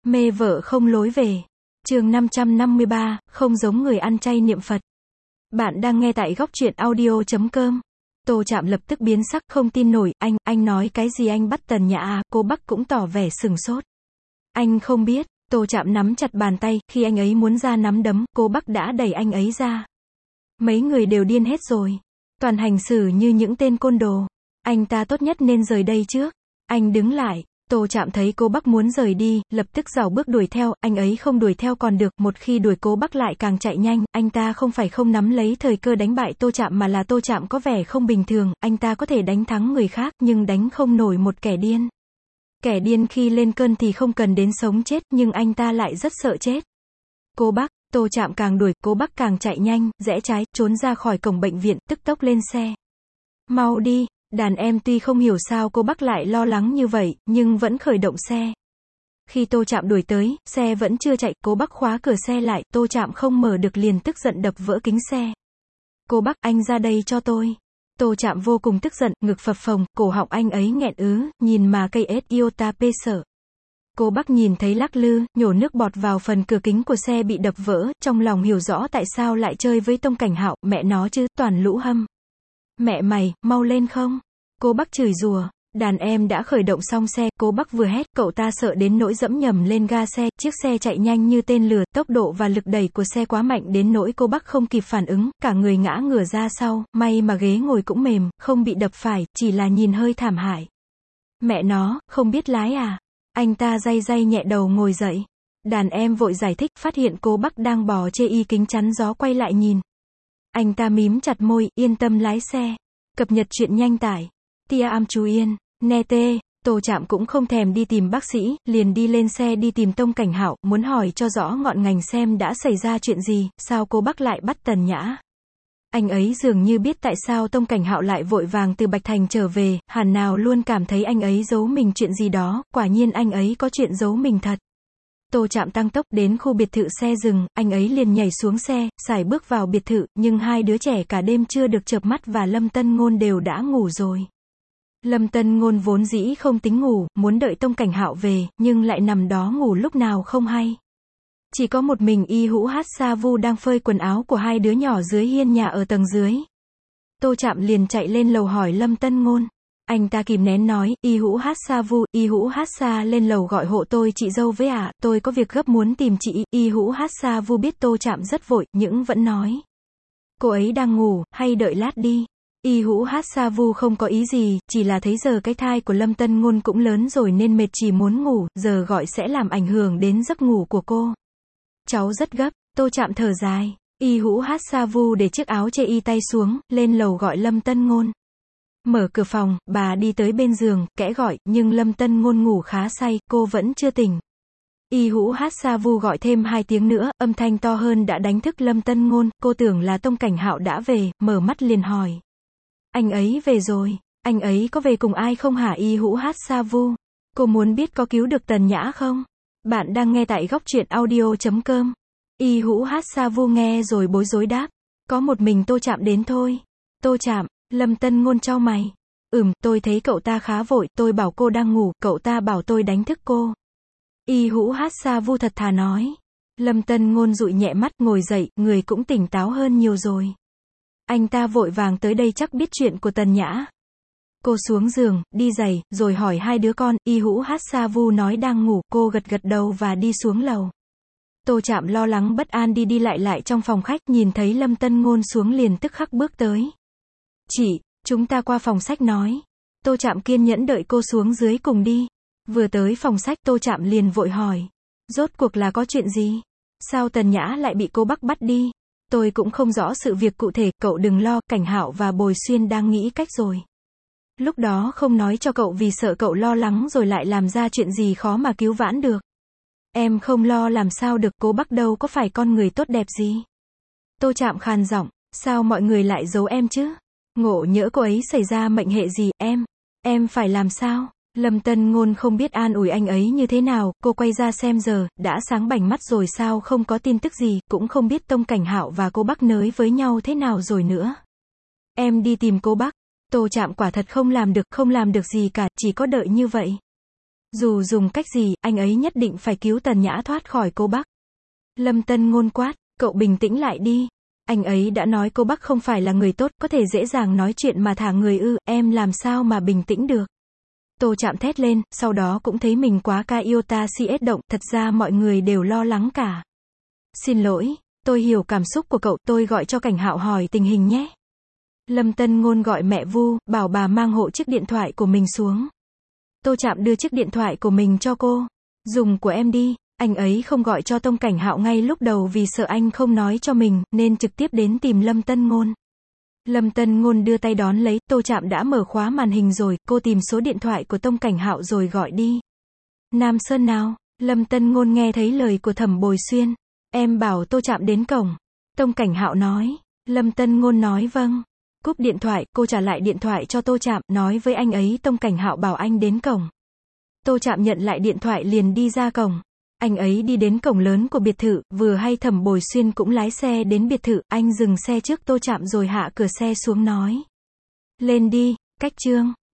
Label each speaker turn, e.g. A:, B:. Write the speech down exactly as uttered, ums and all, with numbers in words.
A: Mê vợ không lối về. Chương năm trăm năm mươi ba, không giống người ăn chay niệm Phật. Bạn đang nghe tại góc truyện audio chấm com. Tô Trạm lập tức biến sắc, không tin nổi, anh, anh nói cái gì anh bắt Tần Nhã à? Cô Bắc cũng tỏ vẻ sừng sốt. Anh không biết. Tô Trạm nắm chặt bàn tay, khi anh ấy muốn ra nắm đấm, cô Bắc đã đẩy anh ấy ra. Mấy người đều điên hết rồi. Toàn hành xử như những tên côn đồ. Anh ta tốt nhất nên rời đây trước. Anh đứng lại. Tô Trạm thấy cô Bắc muốn rời đi, lập tức rảo bước đuổi theo, anh ấy không đuổi theo còn được, một khi đuổi cô Bắc lại càng chạy nhanh, anh ta không phải không nắm lấy thời cơ đánh bại Tô Trạm mà là Tô Trạm có vẻ không bình thường, anh ta có thể đánh thắng người khác nhưng đánh không nổi một kẻ điên. Kẻ điên khi lên cơn thì không cần đến sống chết, nhưng anh ta lại rất sợ chết. Cô Bắc, Tô Trạm càng đuổi, cô Bắc càng chạy nhanh, rẽ trái, trốn ra khỏi cổng bệnh viện, tức tốc lên xe. Mau đi. Đàn em tuy không hiểu sao cô Bắc lại lo lắng như vậy, nhưng vẫn khởi động xe. Khi Tô Trạm đuổi tới, xe vẫn chưa chạy, cô Bắc khóa cửa xe lại, Tô Trạm không mở được liền tức giận đập vỡ kính xe. Cô Bắc, anh ra đây cho tôi. Tô Trạm vô cùng tức giận, ngực phập phồng, cổ họng anh ấy nghẹn ứ, nhìn mà cây ết iota pê sợ. Cô Bắc nhìn thấy lắc lư, nhổ nước bọt vào phần cửa kính của xe bị đập vỡ, trong lòng hiểu rõ tại sao lại chơi với Tông Cảnh Hạo, mẹ nó chứ, toàn lũ hâm. Mẹ mày, mau lên không? Cô Bắc chửi rủa. Đàn em đã khởi động xong xe, cô Bắc vừa hét, cậu ta sợ đến nỗi dẫm nhầm lên ga xe, chiếc xe chạy nhanh như tên lửa, tốc độ và lực đẩy của xe quá mạnh đến nỗi cô Bắc không kịp phản ứng, cả người ngã ngửa ra sau, may mà ghế ngồi cũng mềm, không bị đập phải, chỉ là nhìn hơi thảm hại. Mẹ nó, không biết lái à? Anh ta day day nhẹ đầu ngồi dậy. Đàn em vội giải thích, phát hiện cô Bắc đang bò chê y kính chắn gió quay lại nhìn. Anh ta mím chặt môi, yên tâm lái xe. Cập nhật chuyện nhanh tải. Tia am chú yên, nè tê, Tô Trạm cũng không thèm đi tìm bác sĩ, liền đi lên xe đi tìm Tông Cảnh Hạo, muốn hỏi cho rõ ngọn ngành xem đã xảy ra chuyện gì, sao cô Bắc lại bắt Tần Nhã. Anh ấy dường như biết tại sao Tông Cảnh Hạo lại vội vàng từ Bạch Thành trở về, hẳn nào luôn cảm thấy anh ấy giấu mình chuyện gì đó, quả nhiên anh ấy có chuyện giấu mình thật. Tô Trạm tăng tốc đến khu biệt thự xe dừng, anh ấy liền nhảy xuống xe, sải bước vào biệt thự, nhưng hai đứa trẻ cả đêm chưa được chợp mắt và Lâm Tân Ngôn đều đã ngủ rồi. Lâm Tân Ngôn vốn dĩ không tính ngủ, muốn đợi Tông Cảnh Hạo về, nhưng lại nằm đó ngủ lúc nào không hay. Chỉ có một mình Y Hữu Hát Sa Vu đang phơi quần áo của hai đứa nhỏ dưới hiên nhà ở tầng dưới. Tô Trạm liền chạy lên lầu hỏi Lâm Tân Ngôn. Anh ta kìm nén nói, Y Hữu Hát Sa Vu, Y Hữu Hát Sa lên lầu gọi hộ tôi chị dâu với ạ, à, tôi có việc gấp muốn tìm chị. Y Hữu Hát Sa Vu biết Tô Trạm rất vội, nhưng vẫn nói. Cô ấy đang ngủ, hay đợi lát đi. Y Hữu Hát Sa Vu không có ý gì, chỉ là thấy giờ cái thai của Lâm Tân Ngôn cũng lớn rồi nên mệt chỉ muốn ngủ, giờ gọi sẽ làm ảnh hưởng đến giấc ngủ của cô. Cháu rất gấp, Tô Trạm thở dài. Y Hữu Hát Sa Vu để chiếc áo chê y tay xuống, lên lầu gọi Lâm Tân Ngôn. Mở cửa phòng, bà đi tới bên giường, kẽ gọi, nhưng Lâm Tân Ngôn ngủ khá say, cô vẫn chưa tỉnh. Y Hữu Hát Sa Vu gọi thêm hai tiếng nữa, âm thanh to hơn đã đánh thức Lâm Tân Ngôn, cô tưởng là Tông Cảnh Hạo đã về, mở mắt liền hỏi. Anh ấy về rồi, anh ấy có về cùng ai không hả Y Hữu Hát Sa Vu? Cô muốn biết có cứu được Tần Nhã không? Bạn đang nghe tại góc truyện audio chấm com. Y Hữu Hát Sa Vu nghe rồi bối rối đáp. Có một mình Tô Trạm đến thôi. Tô Trạm, Lâm Tân Ngôn chau mày. Ừm, tôi thấy cậu ta khá vội, tôi bảo cô đang ngủ, cậu ta bảo tôi đánh thức cô. Y Hữu Hát Sa Vu thật thà nói. Lâm Tân Ngôn dụi nhẹ mắt, ngồi dậy, người cũng tỉnh táo hơn nhiều rồi. Anh ta vội vàng tới đây chắc biết chuyện của Tần Nhã. Cô xuống giường, đi giày, rồi hỏi hai đứa con, Y Hữu Hát Sa Vu nói đang ngủ, cô gật gật đầu và đi xuống lầu. Tô Trạm lo lắng bất an đi đi lại lại trong phòng khách, nhìn thấy Lâm Tân Ngôn xuống liền tức khắc bước tới. Chị, chúng ta qua phòng sách nói. Tô Trạm kiên nhẫn đợi cô xuống dưới cùng đi. Vừa tới phòng sách Tô Trạm liền vội hỏi. Rốt cuộc là có chuyện gì? Sao Tần Nhã lại bị cô Bắc bắt đi? Tôi cũng không rõ sự việc cụ thể, cậu đừng lo, Cảnh Hạo và Bồi Xuyên đang nghĩ cách rồi. Lúc đó không nói cho cậu vì sợ cậu lo lắng rồi lại làm ra chuyện gì khó mà cứu vãn được. Em không lo làm sao được, cô Bắc đâu có phải con người tốt đẹp gì. Tô Trạm khàn giọng, sao mọi người lại giấu em chứ? Ngộ nhỡ cô ấy xảy ra mệnh hệ gì, em, em phải làm sao? Lâm Tân Ngôn không biết an ủi anh ấy như thế nào, cô quay ra xem giờ, đã sáng bảnh mắt rồi sao không có tin tức gì, cũng không biết Tông Cảnh Hạo và cô Bắc nới với nhau thế nào rồi nữa. Em đi tìm cô Bắc. Tô Trạm quả thật không làm được, không làm được gì cả, chỉ có đợi như vậy. Dù dùng cách gì, anh ấy nhất định phải cứu Tần Nhã thoát khỏi cô Bắc. Lâm Tân Ngôn quát, cậu bình tĩnh lại đi. Anh ấy đã nói cô Bắc không phải là người tốt, có thể dễ dàng nói chuyện mà thả người ư, em làm sao mà bình tĩnh được. Tô Trạm thét lên, sau đó cũng thấy mình quá ca iota si ết động, thật ra mọi người đều lo lắng cả. Xin lỗi, tôi hiểu cảm xúc của cậu, tôi gọi cho Cảnh Hạo hỏi tình hình nhé. Lâm Tân Ngôn gọi mẹ Vu, bảo bà mang hộ chiếc điện thoại của mình xuống. Tô Trạm đưa chiếc điện thoại của mình cho cô. Dùng của em đi. Anh ấy không gọi cho Tông Cảnh Hạo ngay lúc đầu vì sợ anh không nói cho mình, nên trực tiếp đến tìm Lâm Tân Ngôn. Lâm Tân Ngôn đưa tay đón lấy, Tô Trạm đã mở khóa màn hình rồi, cô tìm số điện thoại của Tông Cảnh Hạo rồi gọi đi. Nam Sơn nào? Lâm Tân Ngôn nghe thấy lời của Thẩm Bồi Xuyên. Em bảo Tô Trạm đến cổng. Tông Cảnh Hạo nói. Lâm Tân Ngôn nói vâng. Cúp điện thoại, cô trả lại điện thoại cho Tô Trạm, nói với anh ấy Tông Cảnh Hạo bảo anh đến cổng. Tô Trạm nhận lại điện thoại liền đi ra cổng. Anh ấy đi đến cổng lớn của biệt thự, vừa hay Thẩm Bồi Xuyên cũng lái xe đến biệt thự, anh dừng xe trước Tô Trạm rồi hạ cửa xe xuống nói. Lên đi, Cách Trương.